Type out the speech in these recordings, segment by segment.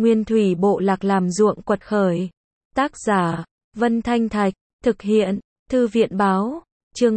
Nguyên thủy bộ lạc làm ruộng quật khởi. Tác giả, Vân Thanh Thạch, thực hiện, Thư viện báo, chương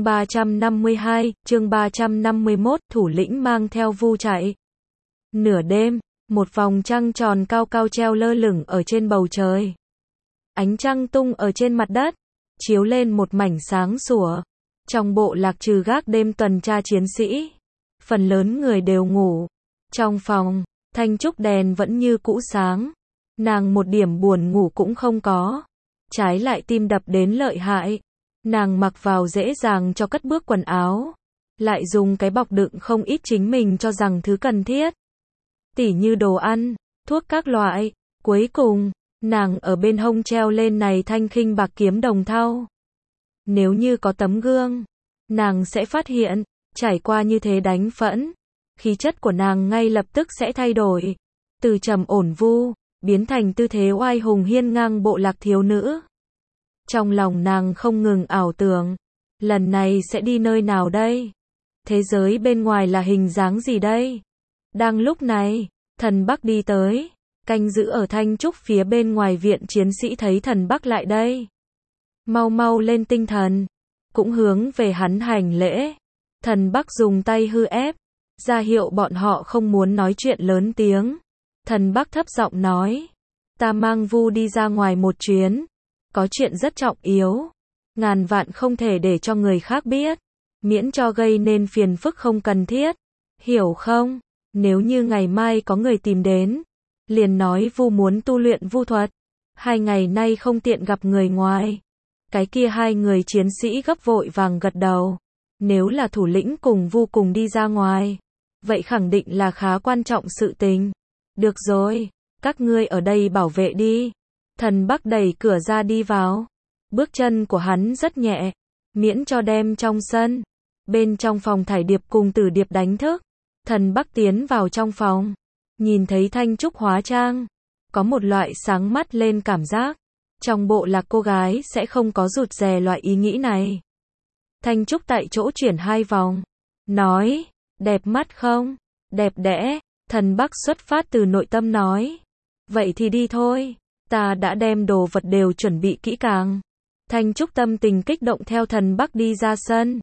352, chương 351, thủ lĩnh mang theo Vu chạy. Nửa đêm, một vòng trăng tròn cao cao treo lơ lửng ở trên bầu trời. Ánh trăng tung ở trên mặt đất, chiếu lên một mảnh sáng sủa. Trong bộ lạc trừ gác đêm tuần tra chiến sĩ, phần lớn người đều ngủ. Trong phòng, Thanh Trúc đèn vẫn như cũ sáng. Nàng một điểm buồn ngủ cũng không có. Trái lại tim đập đến lợi hại. Nàng mặc vào dễ dàng cho cất bước quần áo. Lại dùng cái bọc đựng không ít chính mình cho rằng thứ cần thiết. Tỉ như đồ ăn, thuốc các loại. Cuối cùng, nàng ở bên hông treo lên này thanh khinh bạc kiếm đồng thau. Nếu như có tấm gương, nàng sẽ phát hiện, trải qua như thế đánh phẫn, khí chất của nàng ngay lập tức sẽ thay đổi. Từ trầm ổn vu, biến thành tư thế oai hùng hiên ngang bộ lạc thiếu nữ. Trong lòng nàng không ngừng ảo tưởng, lần này sẽ đi nơi nào đây? Thế giới bên ngoài là hình dáng gì đây? Đang lúc này, Thần Bắc đi tới, canh giữ ở Thanh Trúc phía bên ngoài viện chiến sĩ thấy Thần Bắc lại đây. Mau mau lên tinh thần, cũng hướng về hắn hành lễ. Thần Bắc dùng tay hư ép, ra hiệu bọn họ không muốn nói chuyện lớn tiếng. Thần Bắc thấp giọng nói, ta mang Vu đi ra ngoài một chuyến, có chuyện rất trọng yếu, ngàn vạn không thể để cho người khác biết, miễn cho gây nên phiền phức không cần thiết, hiểu không? Nếu như ngày mai có người tìm đến, liền nói Vu muốn tu luyện vu thuật, 2 ngày nay không tiện gặp người ngoài. Cái kia hai người chiến sĩ gấp vội vàng gật đầu. Nếu là thủ lĩnh cùng Vu cùng đi ra ngoài, vậy khẳng định là khá quan trọng sự tình. Được rồi, các ngươi ở đây bảo vệ đi. Thần Bắc đẩy cửa ra đi vào. Bước chân của hắn rất nhẹ, miễn cho đem trong sân. Bên trong phòng Thải Điệp cùng Tử Điệp đánh thức. Thần Bắc tiến vào trong phòng, nhìn thấy Thanh Trúc hóa trang, có một loại sáng mắt lên cảm giác. Trong bộ lạc cô gái sẽ không có rụt rè loại ý nghĩ này. Thanh Trúc tại chỗ chuyển 2 vòng, nói, đẹp mắt không? Đẹp đẽ. Thần Bắc xuất phát từ nội tâm nói, vậy thì đi thôi, ta đã đem đồ vật đều chuẩn bị kỹ càng. Thanh Trúc tâm tình kích động theo Thần Bắc đi ra sân.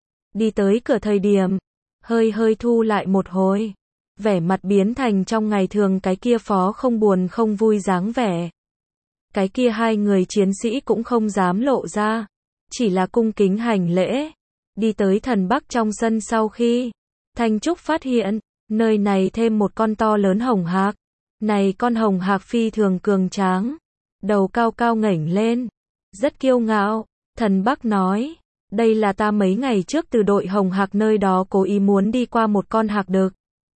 Đi tới cửa thời điểm, hơi thu lại một hồi, vẻ mặt biến thành trong ngày thường cái kia phó không buồn không vui dáng vẻ. Cái kia hai người chiến sĩ cũng không dám lộ ra, chỉ là cung kính hành lễ. Đi tới Thần Bắc trong sân sau khi, Thanh Trúc phát hiện, nơi này thêm một con to lớn hồng hạc. Này con hồng hạc phi thường cường tráng, đầu cao cao ngẩng lên, rất kiêu ngạo. Thần Bắc nói, đây là ta mấy ngày trước từ đội hồng hạc nơi đó cố ý muốn đi qua một con hạc đực.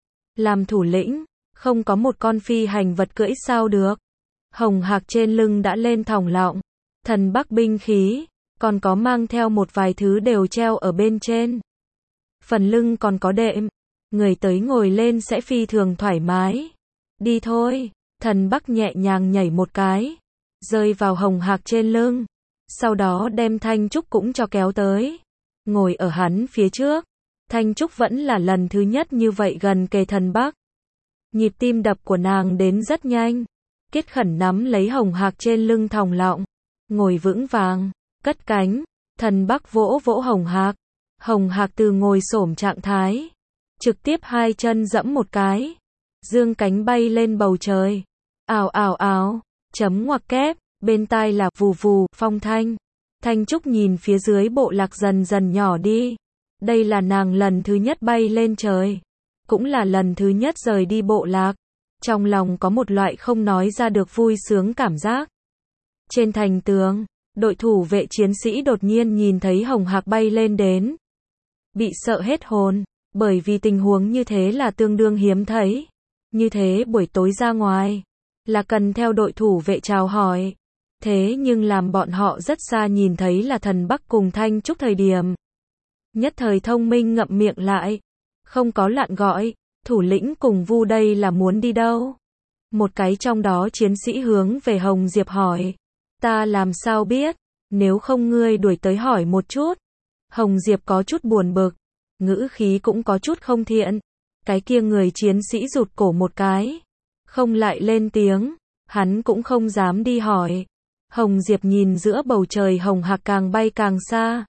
Làm thủ lĩnh, không có một con phi hành vật cưỡi sao được. Hồng hạc trên lưng đã lên thòng lọng, Thần Bắc binh khí, còn có mang theo một vài thứ đều treo ở bên trên. Phần lưng còn có đệm, người tới ngồi lên sẽ phi thường thoải mái. Đi thôi, Thần Bắc nhẹ nhàng nhảy một cái, rơi vào hồng hạc trên lưng, sau đó đem Thanh Trúc cũng cho kéo tới, ngồi ở hắn phía trước. Thanh Trúc vẫn là lần thứ nhất như vậy gần kề Thần Bắc. Nhịp tim đập của nàng đến rất nhanh, kết khẩn nắm lấy hồng hạc trên lưng thòng lọng, ngồi vững vàng, cất cánh. Thần Bắc vỗ vỗ hồng hạc từ ngồi xổm trạng thái, trực tiếp 2 chân giẫm một cái, dương cánh bay lên bầu trời. Ào ào ào, chấm ngoặc kép, bên tai là vù vù phong thanh. Thanh Trúc nhìn phía dưới bộ lạc dần dần nhỏ đi. Đây là nàng lần thứ nhất bay lên trời, cũng là lần thứ nhất rời đi bộ lạc. Trong lòng có một loại không nói ra được vui sướng cảm giác. Trên thành tường, đội thủ vệ chiến sĩ đột nhiên nhìn thấy hồng hạc bay lên đến, bị sợ hết hồn, bởi vì tình huống như thế là tương đương hiếm thấy. Như thế buổi tối ra ngoài, là cần theo đội thủ vệ chào hỏi. Thế nhưng làm bọn họ rất xa nhìn thấy là Thần Bắc cùng Thanh Trúc thời điểm. Nhất thời thông minh ngậm miệng lại, không có lặn gọi, thủ lĩnh cùng Vu đây là muốn đi đâu? Một cái trong đó chiến sĩ hướng về Hồng Diệp hỏi, ta làm sao biết, nếu không ngươi đuổi tới hỏi một chút. Hồng Diệp có chút buồn bực, ngữ khí cũng có chút không thiện. Cái kia người chiến sĩ rụt cổ một cái, không lại lên tiếng, hắn cũng không dám đi hỏi. Hồng Diệp nhìn giữa bầu trời hồng hạc càng bay càng xa.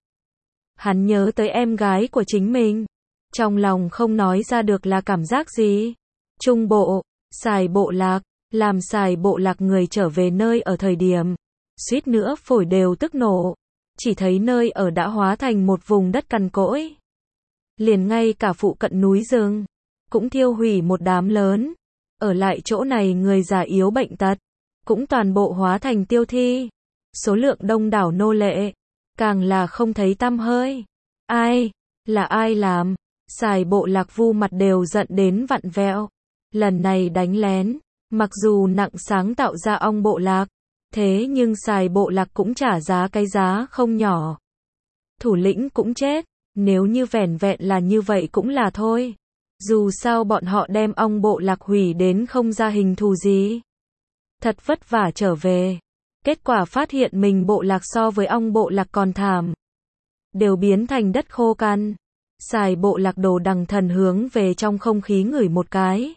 Hắn nhớ tới em gái của chính mình. Trong lòng không nói ra được là cảm giác gì. Trung bộ, Sài Bộ Lạc, làm Sài Bộ Lạc người trở về nơi ở thời điểm. Suýt nữa phổi đều tức nổ. Chỉ thấy nơi ở đã hóa thành một vùng đất cằn cỗi. Liền ngay cả phụ cận núi rừng, cũng thiêu hủy một đám lớn. Ở lại chỗ này người già yếu bệnh tật, cũng toàn bộ hóa thành tiêu thi. Số lượng đông đảo nô lệ, càng là không thấy tăm hơi. Ai? Là ai làm? Sài Bộ Lạc Vu mặt đều giận đến vặn vẹo. Lần này đánh lén, mặc dù nặng sáng tạo ra ong bộ lạc, thế nhưng Sài Bộ Lạc cũng trả giá cái giá không nhỏ. Thủ lĩnh cũng chết, nếu như vẻn vẹn là như vậy cũng là thôi. Dù sao bọn họ đem ong bộ lạc hủy đến không ra hình thù gì. Thật vất vả trở về. Kết quả phát hiện mình bộ lạc so với ong bộ lạc còn thảm. Đều biến thành đất khô cằn. Sài Bộ Lạc Đồ Đằng Thần hướng về trong không khí ngửi một cái.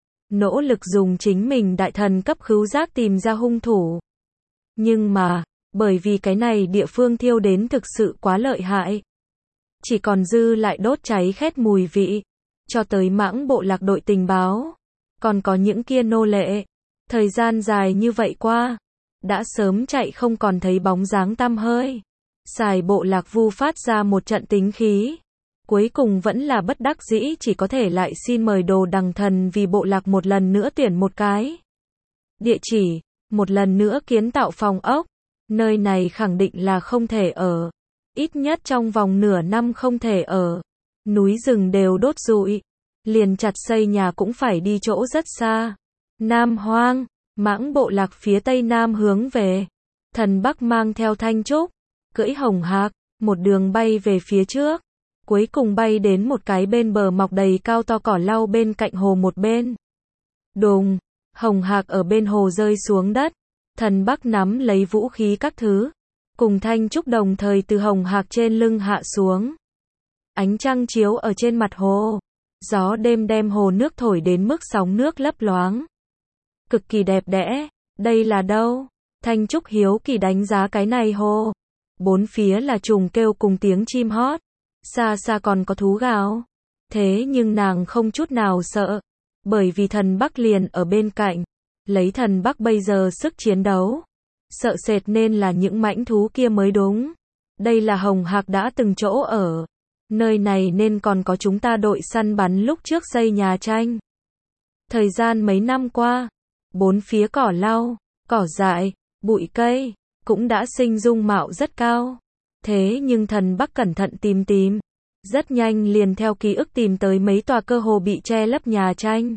Nỗ lực dùng chính mình đại thần cấp khứu giác tìm ra hung thủ. Nhưng mà, bởi vì cái này địa phương thiêu đến thực sự quá lợi hại. Chỉ còn dư lại đốt cháy khét mùi vị. Cho tới Mãng Bộ Lạc đội tình báo. Còn có những kia nô lệ. Thời gian dài như vậy qua, đã sớm chạy không còn thấy bóng dáng tăm hơi. Sài Bộ Lạc Vu phát ra một trận tính khí. Cuối cùng vẫn là bất đắc dĩ chỉ có thể lại xin mời Đồ Đằng Thần vì bộ lạc một lần nữa tuyển một cái địa chỉ, một lần nữa kiến tạo phòng ốc. Nơi này khẳng định là không thể ở. Ít nhất trong vòng nửa năm không thể ở. Núi rừng đều đốt rụi. Liền chặt xây nhà cũng phải đi chỗ rất xa. Nam Hoang, Mãng Bộ Lạc phía tây nam hướng về. Thần Bắc mang theo Thanh Trúc, cưỡi hồng hạc, một đường bay về phía trước. Cuối cùng bay đến một cái bên bờ mọc đầy cao to cỏ lau bên cạnh hồ một bên. Đùng, hồng hạc ở bên hồ rơi xuống đất. Thần Bắc nắm lấy vũ khí các thứ. Cùng Thanh Trúc đồng thời từ hồng hạc trên lưng hạ xuống. Ánh trăng chiếu ở trên mặt hồ. Gió đêm đem hồ nước thổi đến mức sóng nước lấp loáng. Cực kỳ đẹp đẽ. Đây là đâu? Thanh Trúc hiếu kỳ đánh giá cái này hồ. Bốn phía là trùng kêu cùng tiếng chim hót. Xa xa còn có thú gào. Thế nhưng nàng không chút nào sợ. Bởi vì thần Bắc liền ở bên cạnh. Lấy thần Bắc bây giờ sức chiến đấu. Sợ sệt nên là những mãnh thú kia mới đúng. Đây là hồng hạc đã từng chỗ ở. Nơi này nên còn có chúng ta đội săn bắn lúc trước xây nhà tranh. Thời gian mấy năm qua, bốn phía cỏ lau, cỏ dại, bụi cây, cũng đã sinh dung mạo rất cao. Thế nhưng thần Bắc cẩn thận tìm. Rất nhanh liền theo ký ức tìm tới mấy tòa cơ hồ bị che lấp nhà tranh.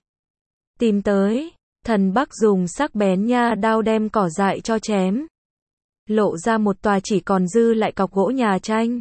Tìm tới, thần Bắc dùng sắc bén nha đao đem cỏ dại cho chém. Lộ ra một tòa chỉ còn dư lại cọc gỗ nhà tranh.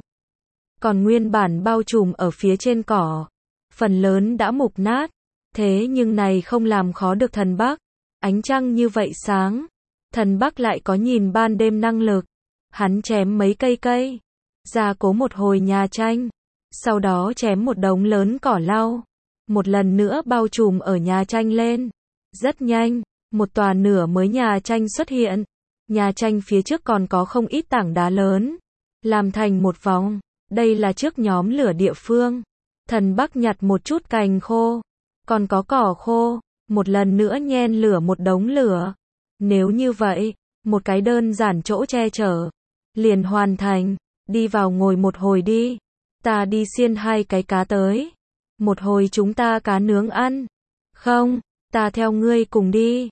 Còn nguyên bản bao trùm ở phía trên cỏ. Phần lớn đã mục nát. Thế nhưng này không làm khó được thần Bắc. Ánh trăng như vậy sáng. Thần Bắc lại có nhìn ban đêm năng lực. Hắn chém mấy cây. Gia cố một hồi nhà tranh. Sau đó chém một đống lớn cỏ lau. Một lần nữa bao trùm ở nhà tranh lên. Rất nhanh, một tòa nửa mới nhà tranh xuất hiện. Nhà tranh phía trước còn có không ít tảng đá lớn. Làm thành một vòng. Đây là trước nhóm lửa địa phương. Thần Bắc nhặt một chút cành khô. Còn có cỏ khô. Một lần nữa nhen lửa một đống lửa. Nếu như vậy, một cái đơn giản chỗ che chở. Liền hoàn thành. Đi vào ngồi một hồi đi. Ta đi xiên 2 cái cá tới. Một hồi chúng ta cá nướng ăn. Không, ta theo ngươi cùng đi.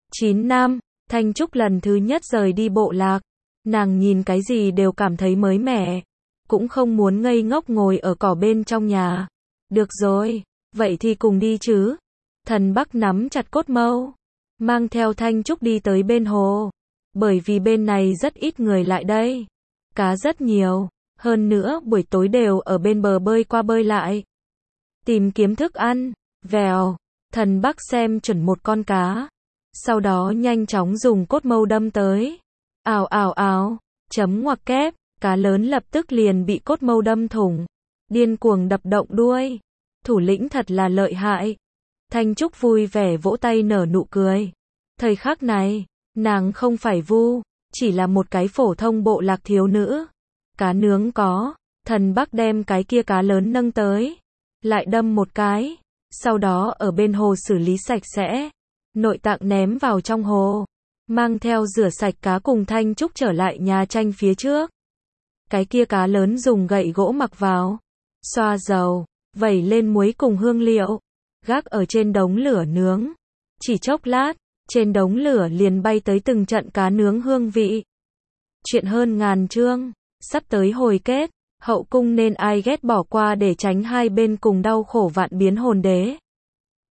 9 năm, Thanh Trúc lần thứ nhất rời đi bộ lạc. Nàng nhìn cái gì đều cảm thấy mới mẻ. Cũng không muốn ngây ngốc ngồi ở cỏ bên trong nhà. Được rồi, vậy thì cùng đi chứ. Thần Bắc nắm chặt cốt mâu. Mang theo Thanh Trúc đi tới bên hồ. Bởi vì bên này rất ít người lại đây. Cá rất nhiều. Hơn nữa buổi tối đều ở bên bờ bơi qua bơi lại. Tìm kiếm thức ăn. Vèo. Thần Bắc xem chuẩn một con cá. Sau đó nhanh chóng dùng cốt mâu đâm tới. Ào. Chấm ngoặc kép. Cá lớn lập tức liền bị cốt mâu đâm thủng. Điên cuồng đập động đuôi. Thủ lĩnh thật là lợi hại. Thanh Trúc vui vẻ vỗ tay nở nụ cười. Thời khắc này, nàng không phải Vu, chỉ là một cái phổ thông bộ lạc thiếu nữ. Cá nướng có, thần Bắc đem cái kia cá lớn nâng tới, lại đâm một cái, sau đó ở bên hồ xử lý sạch sẽ, nội tạng ném vào trong hồ, mang theo rửa sạch cá cùng Thanh Trúc trở lại nhà tranh phía trước. Cái kia cá lớn dùng gậy gỗ mặc vào, xoa dầu, vẩy lên muối cùng hương liệu, gác ở trên đống lửa nướng. Chỉ chốc lát, trên đống lửa liền bay tới từng trận cá nướng hương vị. Chuyện hơn ngàn chương, sắp tới hồi kết, hậu cung nên ai ghét bỏ qua để tránh hai bên cùng đau khổ vạn biến hồn đế.